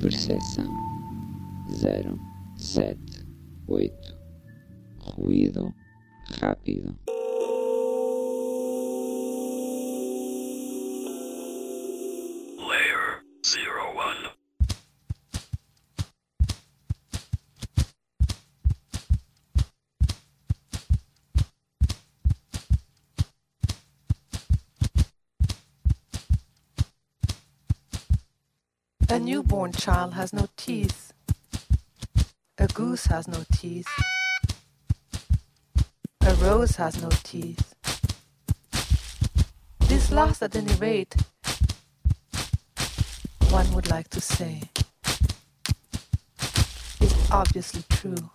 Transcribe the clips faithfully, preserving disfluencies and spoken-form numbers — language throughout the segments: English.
percepção zero sete oito. Ruído rápido. Layer zero one. A newborn child has no teeth. A goose has no teeth. A rose has no teeth. This last, at any rate, one would like to say, is obviously true.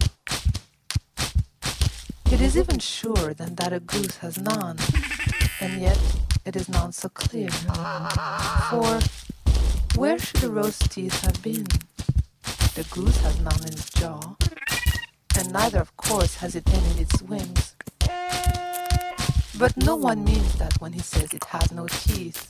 It is even surer than that a goose has none, and yet it is none so clear. For where should the rose teeth have been? The goose has none in its jaw, and neither, of course, has it any in its wings. But no one means that when he says it has no teeth.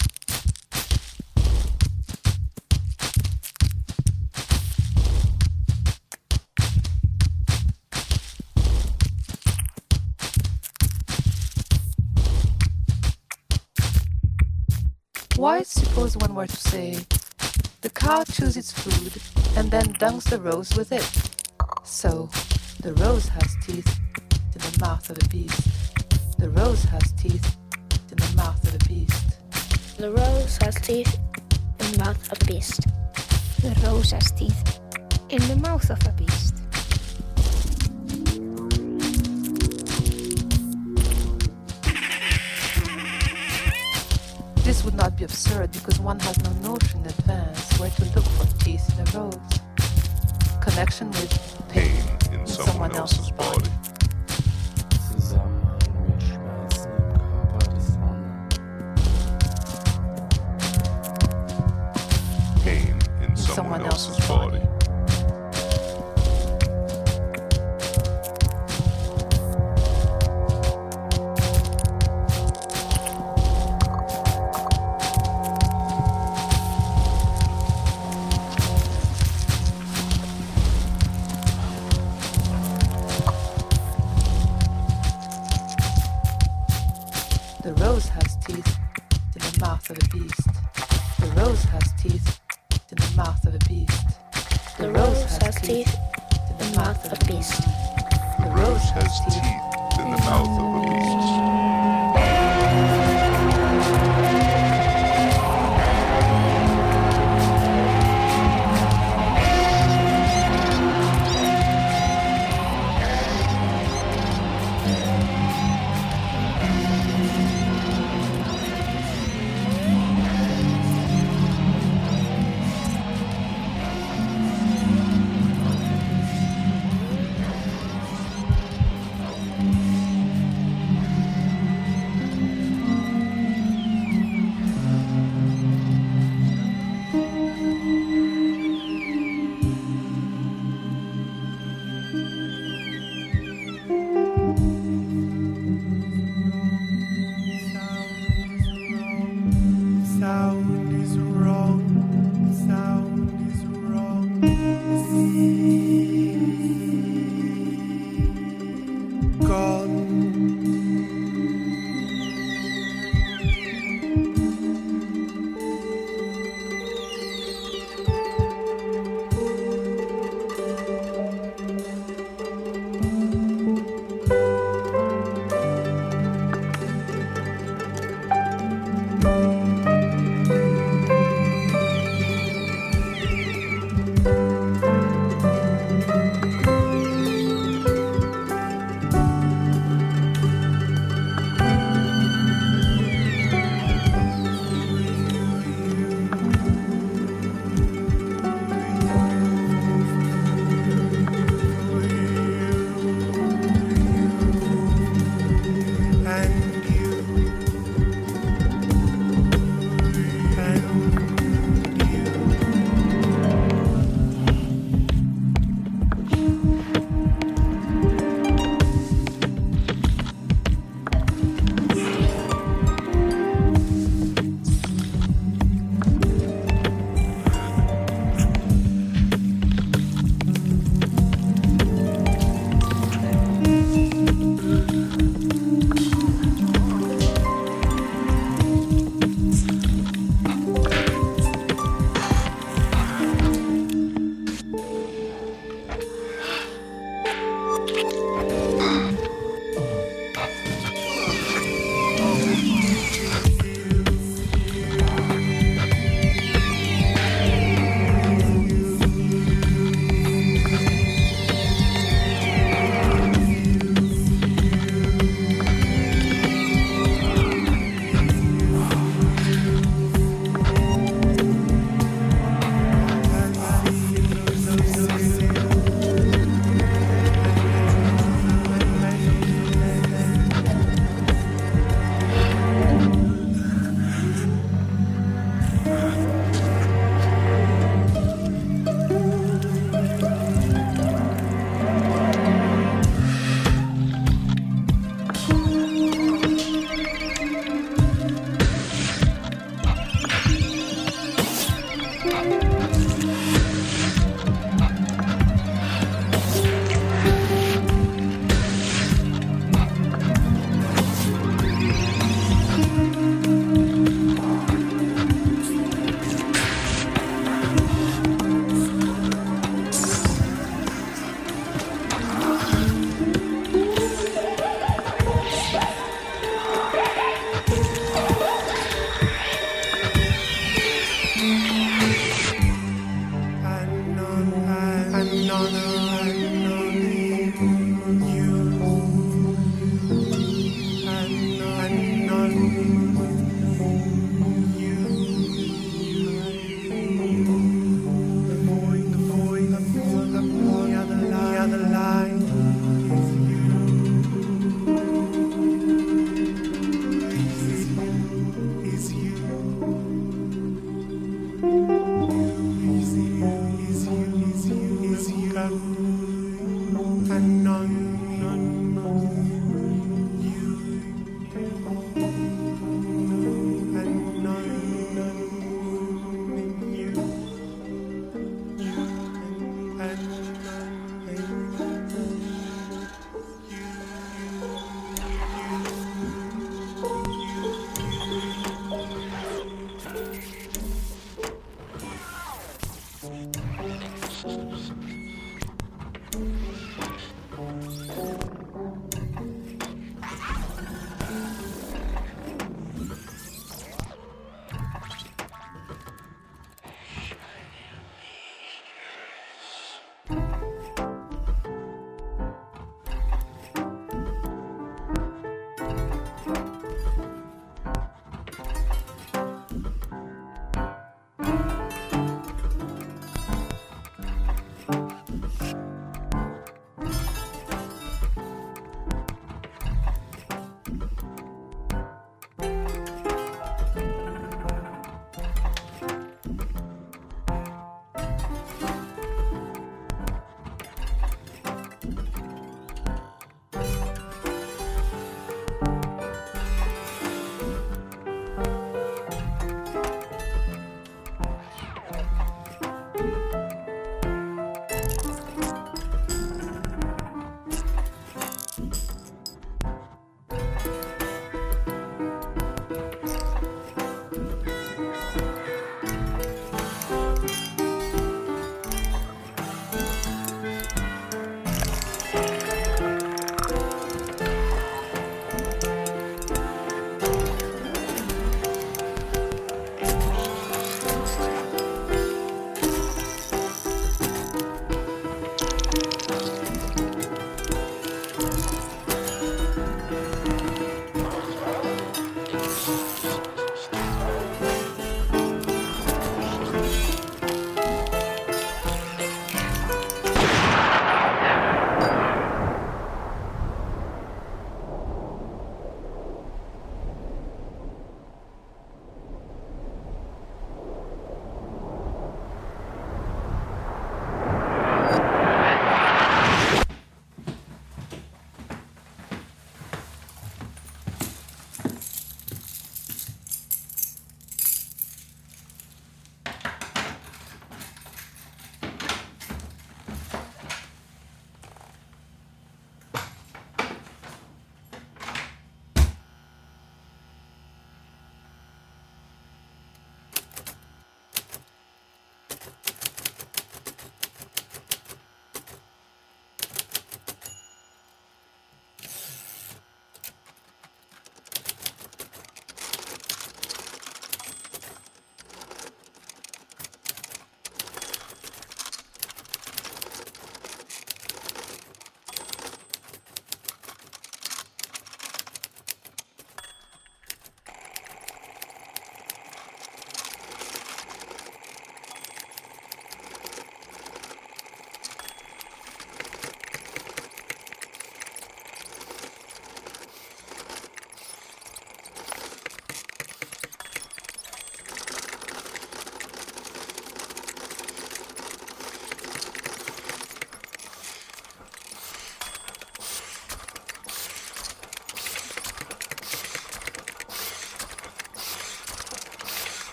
Why, suppose one were to say, the cow chews its food and then dunks the rose with it. So, the rose has teeth in the mouth of a beast. The rose has teeth in the mouth of a beast. The rose has teeth in the mouth of a beast. The rose has teeth in the mouth of a beast. This would not be absurd because one has no notion in advance where to look for teeth in a rose. Connection with pain, pain in, in someone, someone else's, else's body. body. Zusammenhang mit Schmerzen im Körper des anderen. Pain in, In someone, someone else's, else's body. body. The rose has teeth in the mouth of a beast. The rose has teeth in the mouth of a beast. The rose has teeth in the mouth of a beast. The rose has teeth in the mouth of a beast.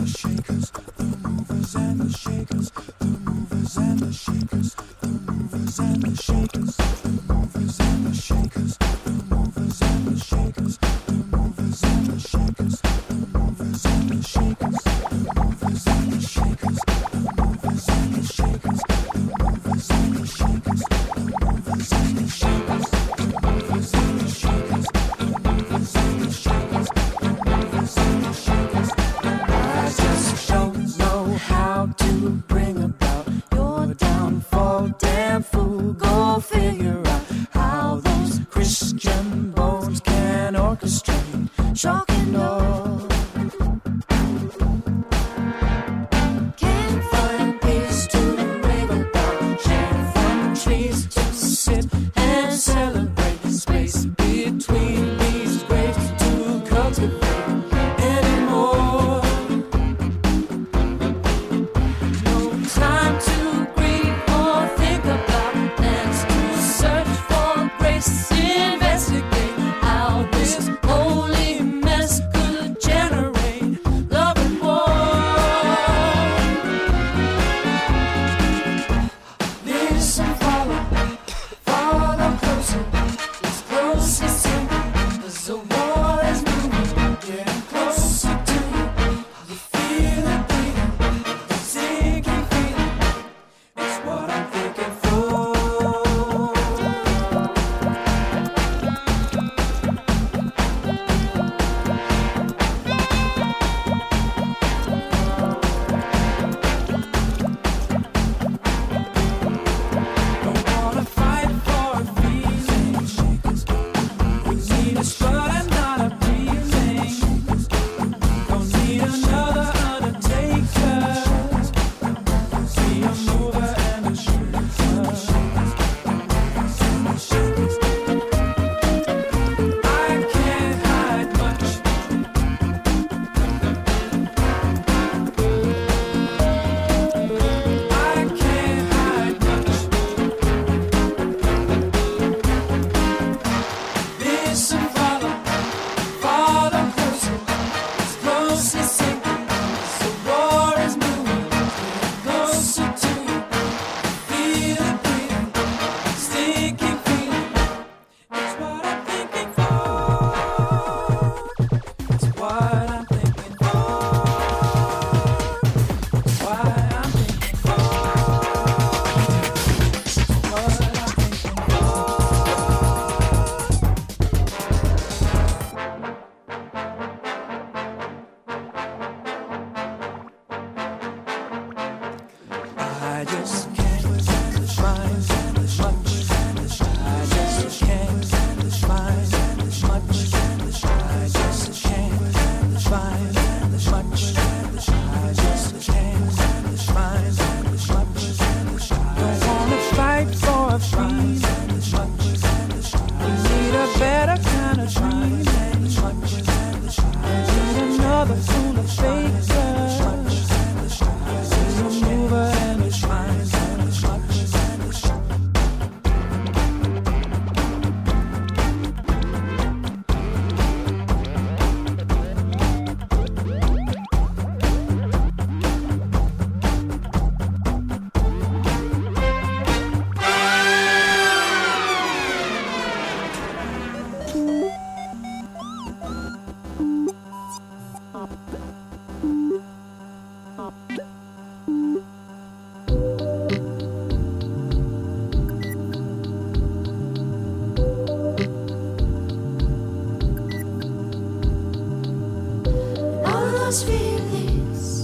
those feelings,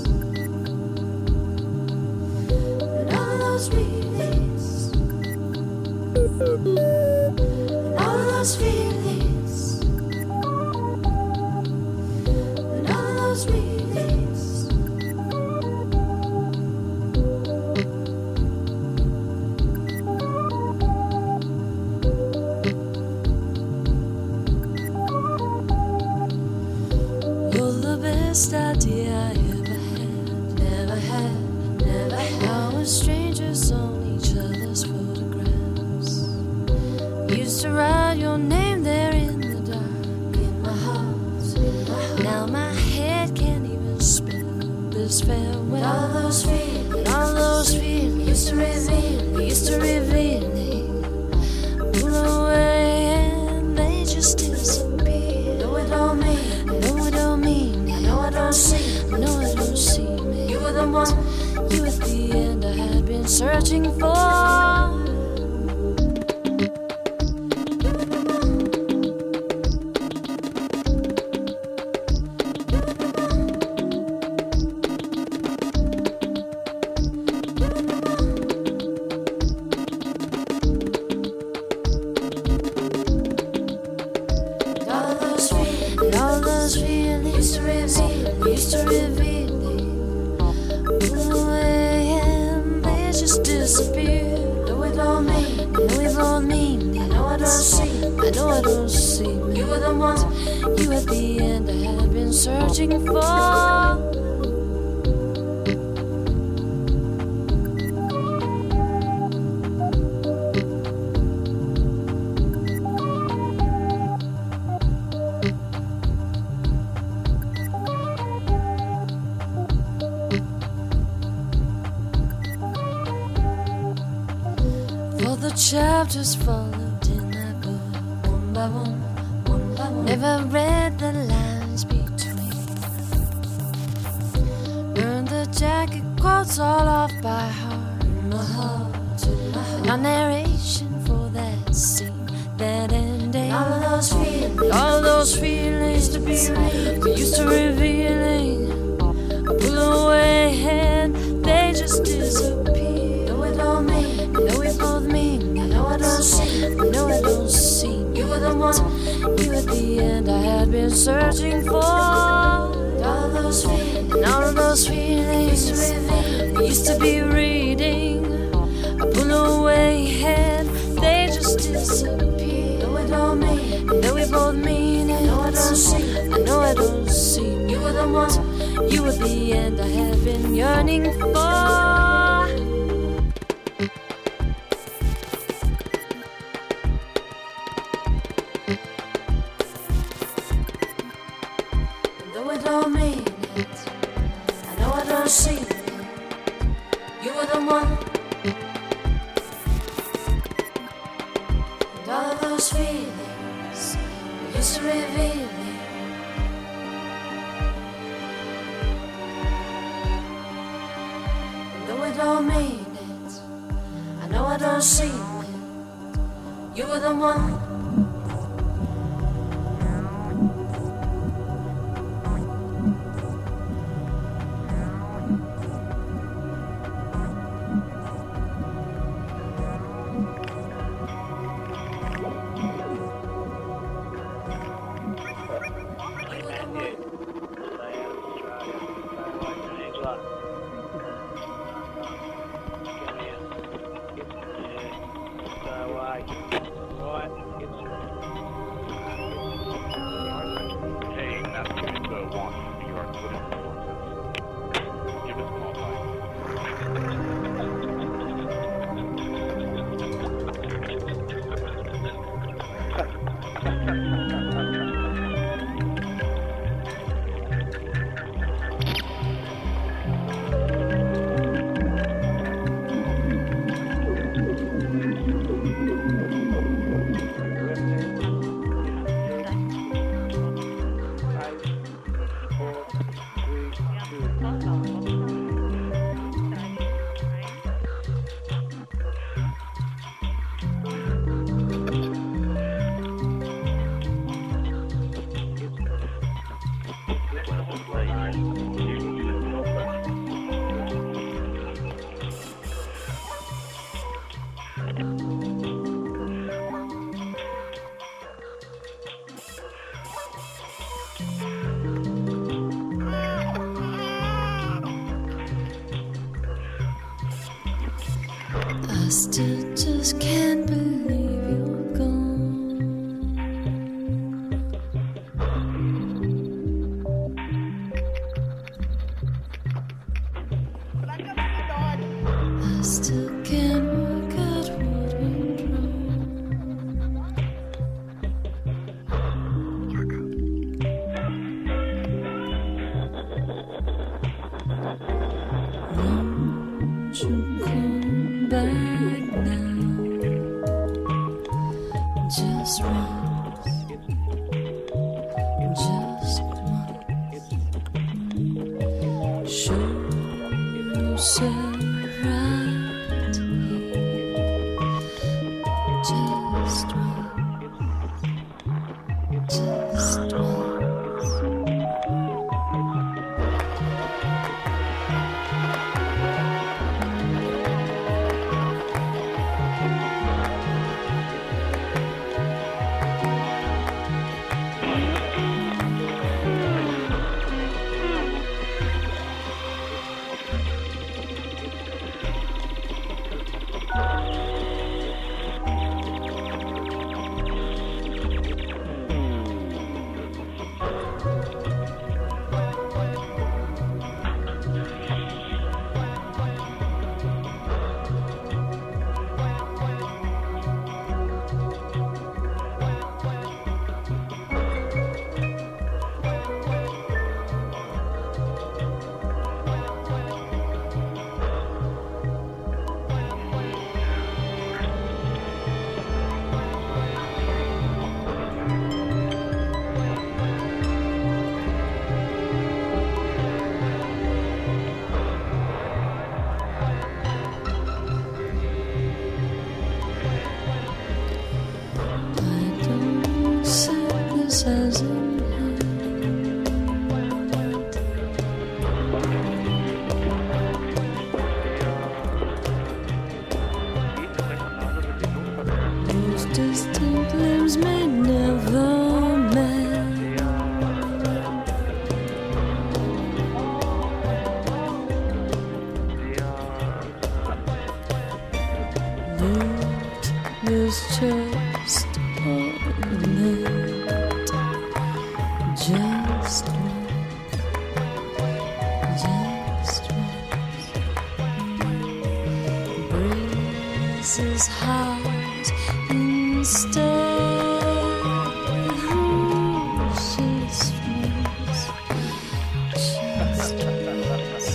and all those feelings, all those feelings, and all those feelings. You're the best idea I ever had, never had, never had. Now we're strangers on each other's photographs. Used to write your name there in the dark, in my heart. Now my head can't even spell this farewell. All those feelings, all those feelings used to reveal, used to reveal me. Pull away and they just disappear. No, it don't mean, no, it don't mean. I know I don't see, I know I don't see me. You were the one, you at the end I had been searching for. Searching for. For the chapters followed in that book, one by one, one by one. Never read the lines between. Learned the jacket quotes all off by heart. In my heart, in my heart. No narration for that scene, that ending. All of those feelings, all of those feelings to be real, used to revealing. I pull away and they just disappear. No, it don't mean, no, it both mean. I know I don't see, I know I don't see. You were the one, you at the end I had been searching for. All of those feelings, and all of those feelings used to, used to be reading. I pull away and they just disappear. No, it don't mean, no, we both mean it. No, I don't see, I know I don't see. You were the one, you at the end I had been yearning for. I still just can't believe you're gone. I still can't work out what went wrong. just once, just once. Show yourself right here, just once, just once. As a those distant limbs may never mend. Lift this chest on just once, just once. Brace his heart instead. Just once, just once.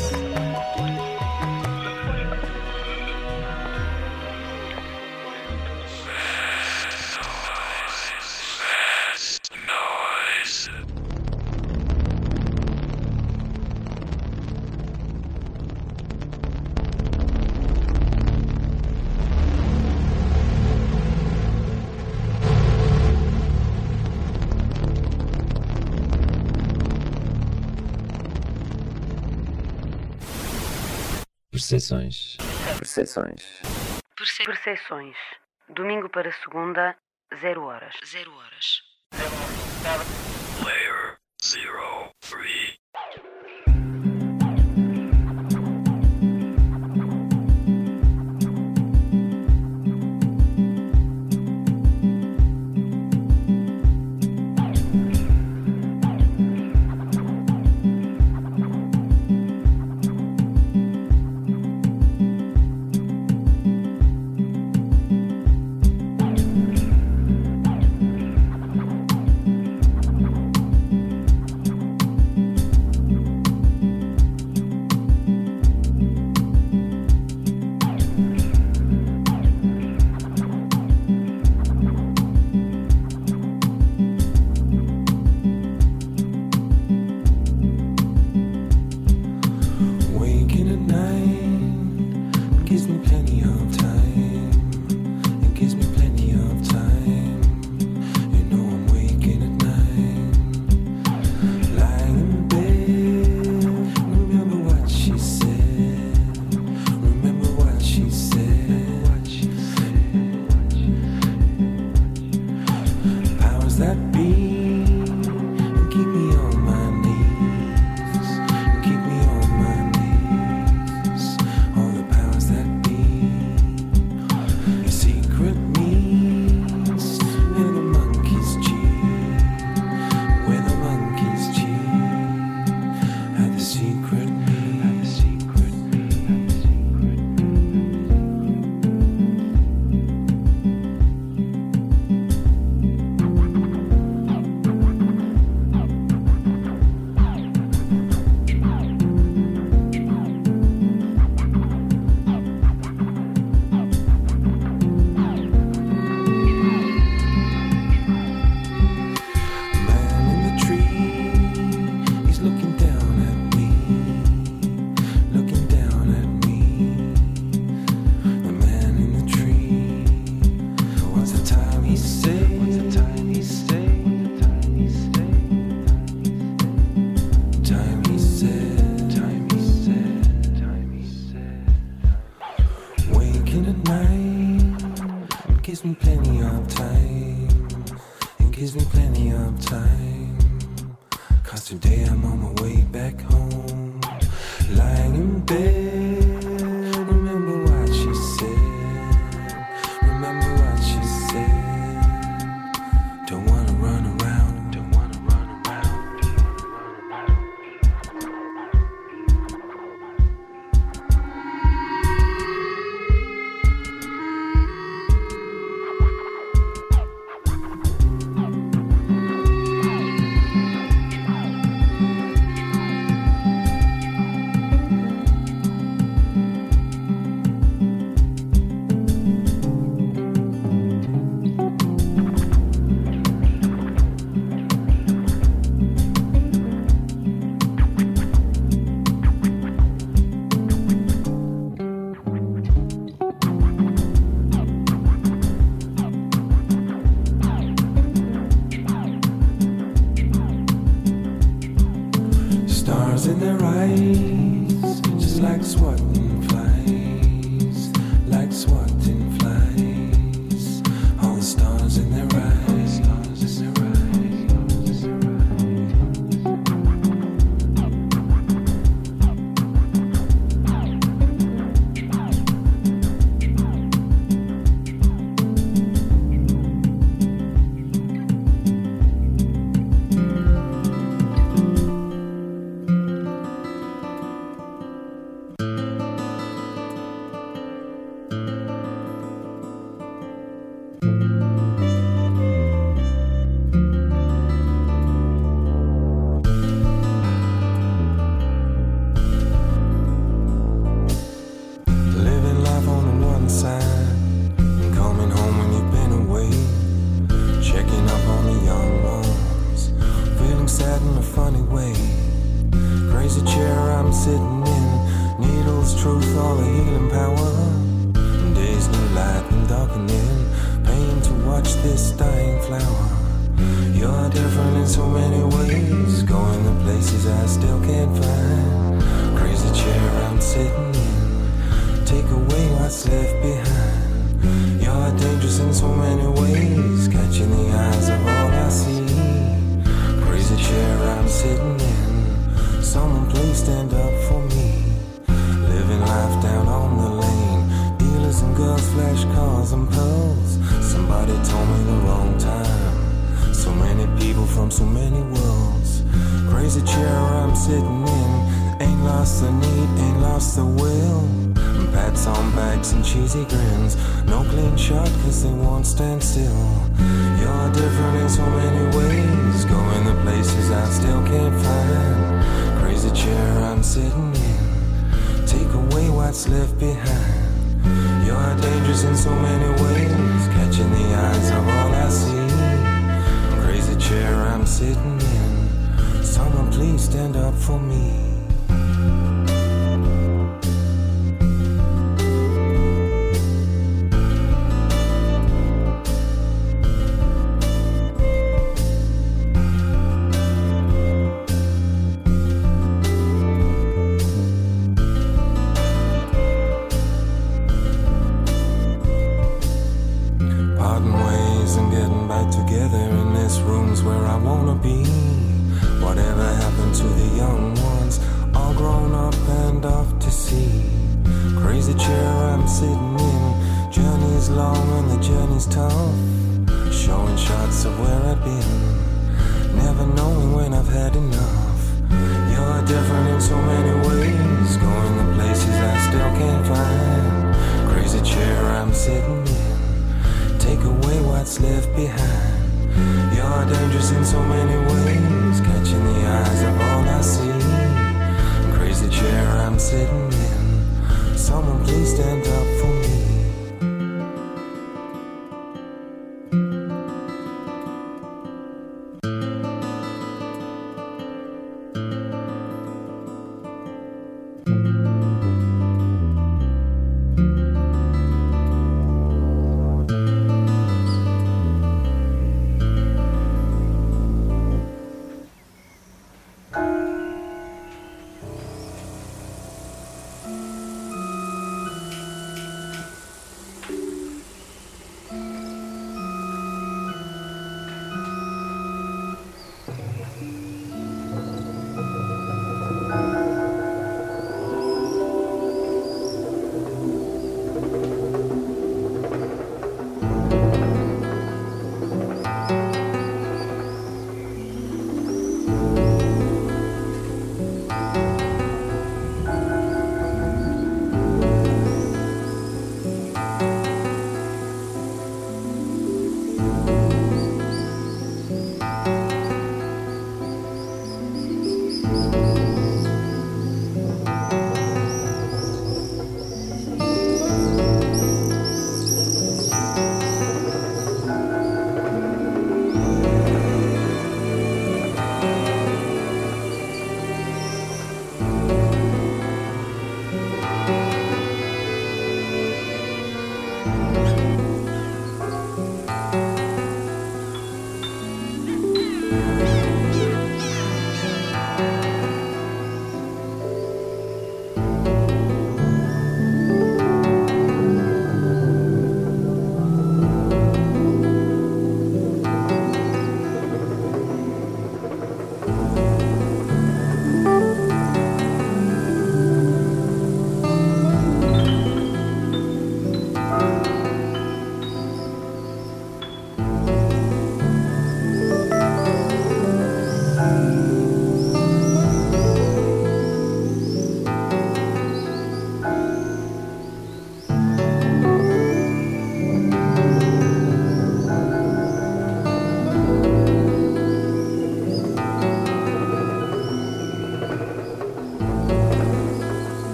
Percepções. Percepções. Percepções. Domingo para segunda, zero horas. Zero horas. Layer zero three. gives me plenty of time. It gives me plenty of time. Cause today I'm on my way back home. Lying in bed, remember what she said. Remember what she said. Don't wanna run around, don't wanna run around, don't wanna run around. Stars in their eyes, just like swatting flies, like swatting flies. All the stars in their eyes, stars in their eyes, stars in their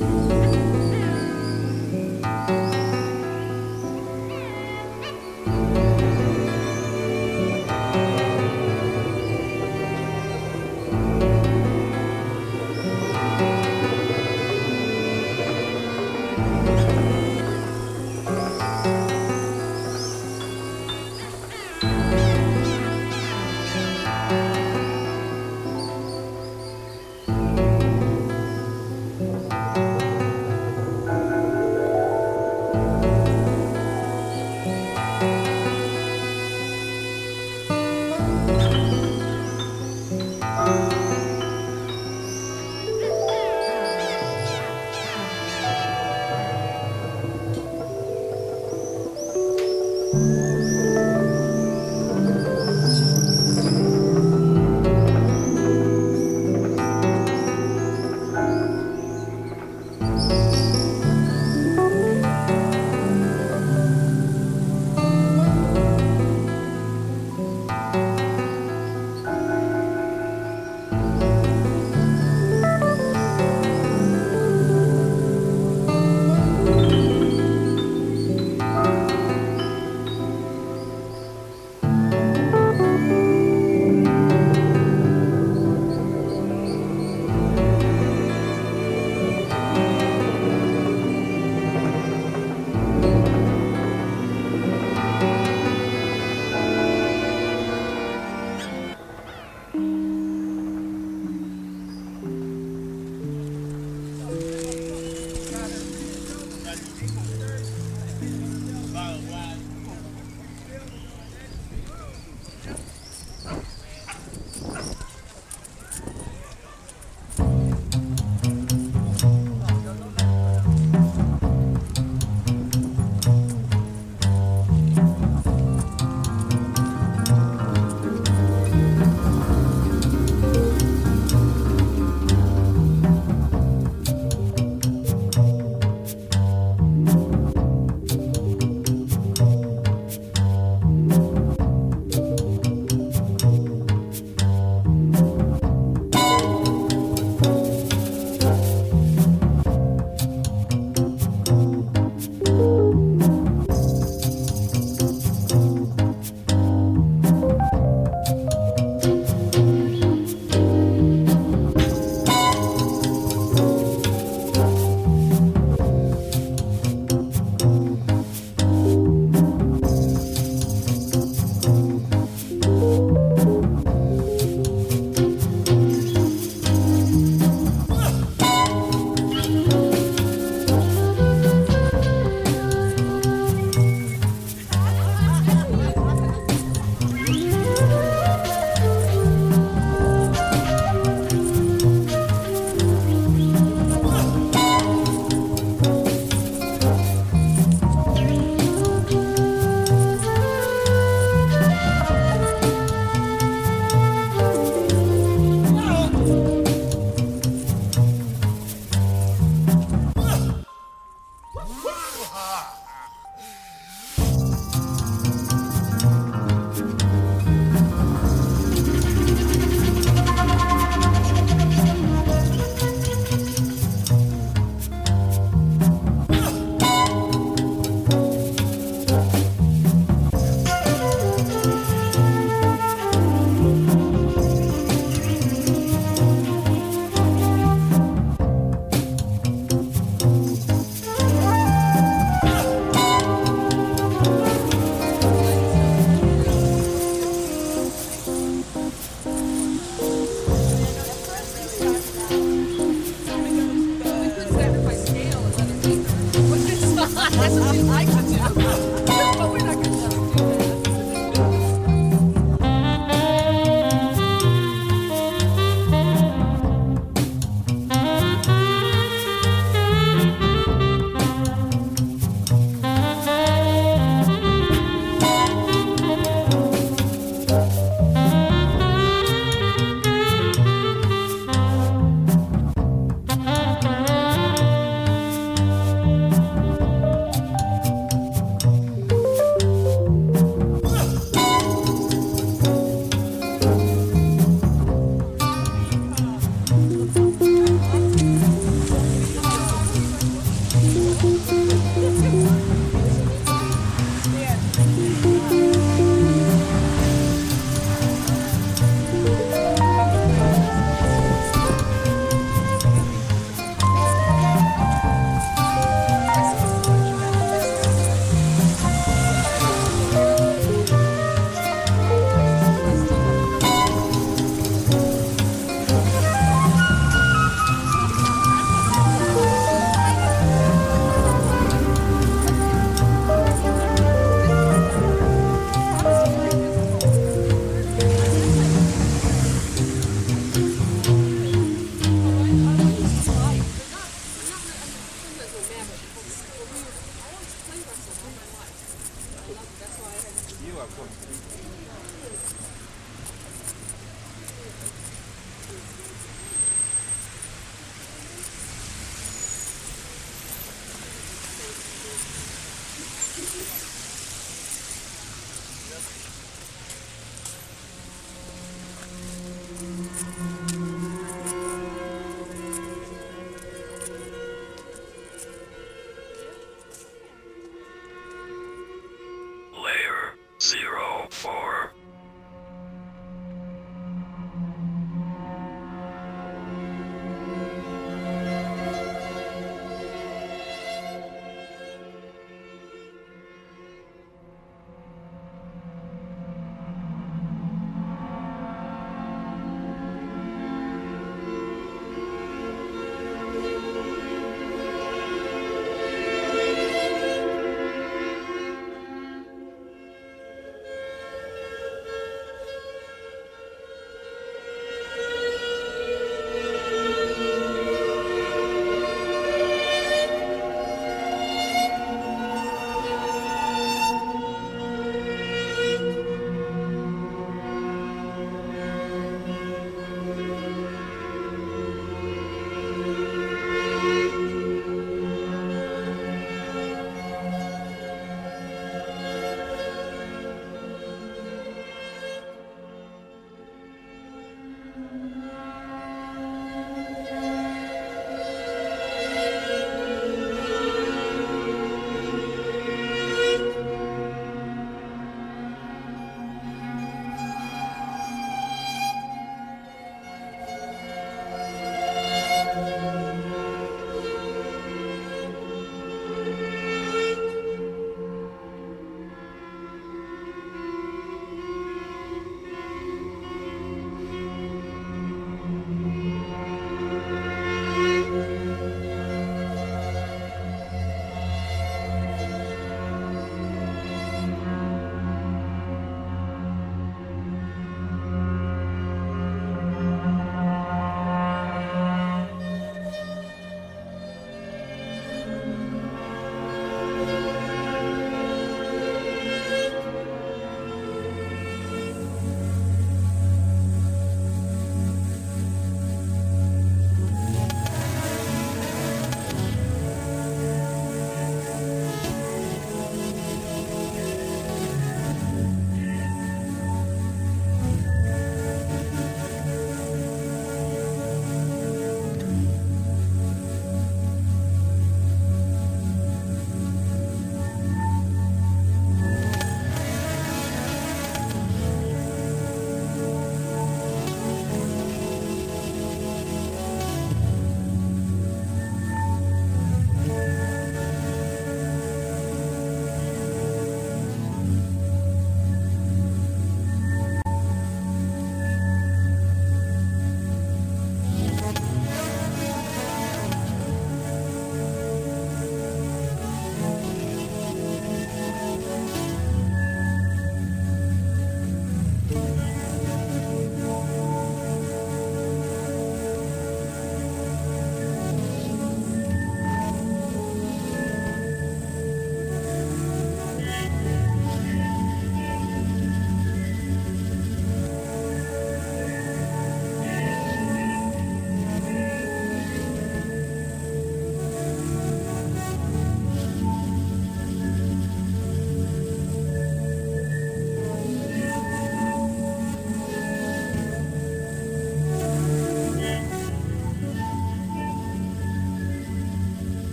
That's what we like to do.